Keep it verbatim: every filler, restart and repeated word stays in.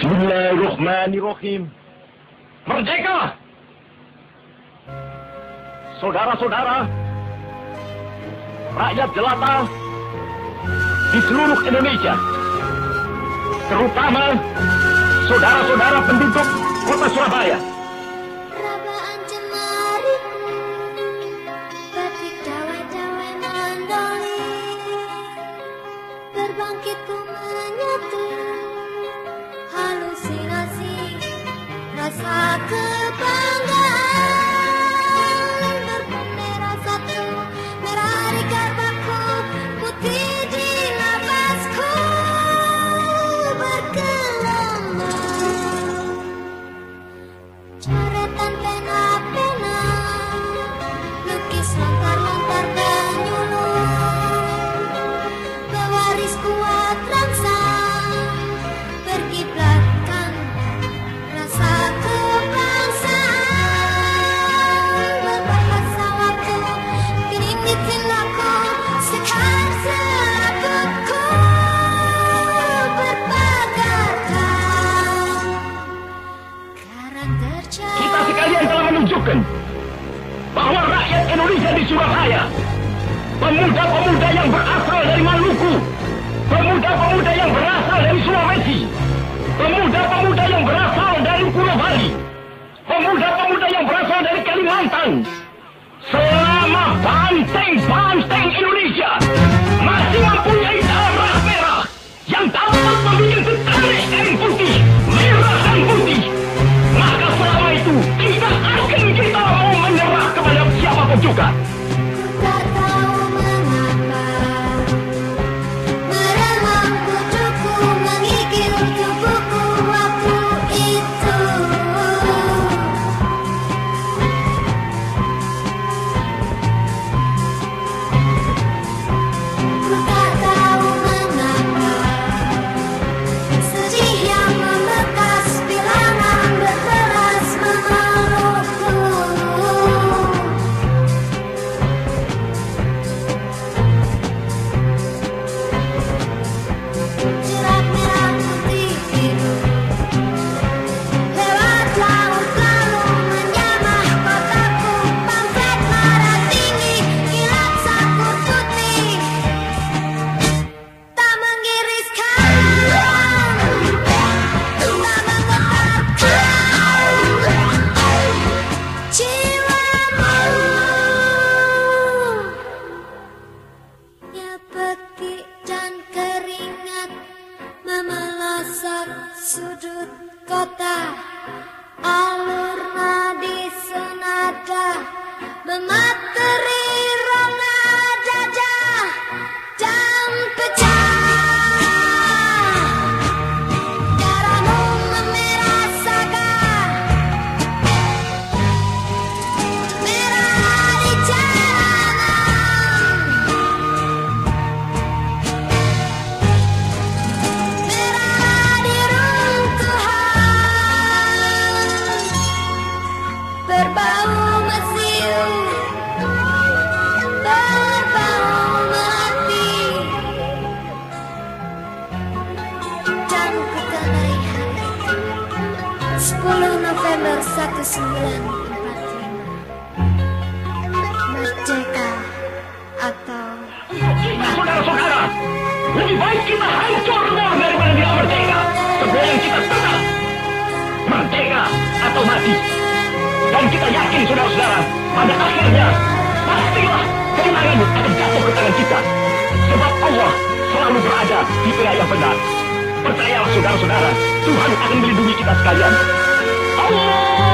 Bismillahirrahmanirrahim. Merdeka! Saudara-saudara, rakyat jelata di seluruh Indonesia, terutama saudara-saudara penduduk kota Surabaya. Rabaan cemari, batik dawai-dawai mandoli, berbangkitku menyatu, halusinasi, rasa kebanggaan, berbendera satu, merah di karbaku, putih di nafasku, berkelama. Coretan pena-pena, lukis lontar-lontar penyuluh, pewaris kuat rangsang, berkiblatkan rasa kebangsaan, berbahasa waktu, kini bikin aku sekarang selaputku berpagarkan karang terjadi. Kita sekalian telah menunjukkan bahwa rakyat Indonesia di Surabaya, pemuda-pemuda yang berasal dari Maluku, pemuda-pemuda yang berasal dari Sulawesi, pemuda-pemuda yang berasal dari Pulau Bali, pemuda-pemuda yang berasal dari Kalimantan, selama banteng-banteng Indonesia masih mempunyai darah merah yang dapat membuat setarik kain putih, merah dan putih, maka selama itu tidak akan kita mau menyerah kepada siapapun juga. Tak tahu mengapa meremang pucukku menggigil tubuhku waktu itu. Ku tak tahu mengapa sedih yang membekas bilangan berteras memelukku. Jerat merah putih biru lewat laut lalu menjamah kotaku, pamflet marah tinggi kilat sakur putih tak mengiriskan, tak menggetarkan jiwamu. Ya petik dan keringat memelasar sudut kota, alur nadi senada memateri rongga dada dan pecah. Darahmu memerah saga, merah di jalanan, merah di runtuhan, berbau mesiu, berbau melati, dan ku tandai hari sepuluh November seribu sembilan ratus empat puluh lima. Merdeka atau Kita, saudara-saudara, lebih baik kita hancur semua daripada tidak merdeka. Semua yang kita tenang, merdeka atau mati. Dan kita yakin, saudara-saudara, pada akhirnya pastilah kemenangan akan jatuh ke tangan kita. Sebab Allah selalu berada di pihak yang benar. Percayalah, saudara-saudara, Tuhan akan melindungi kita sekalian. Allah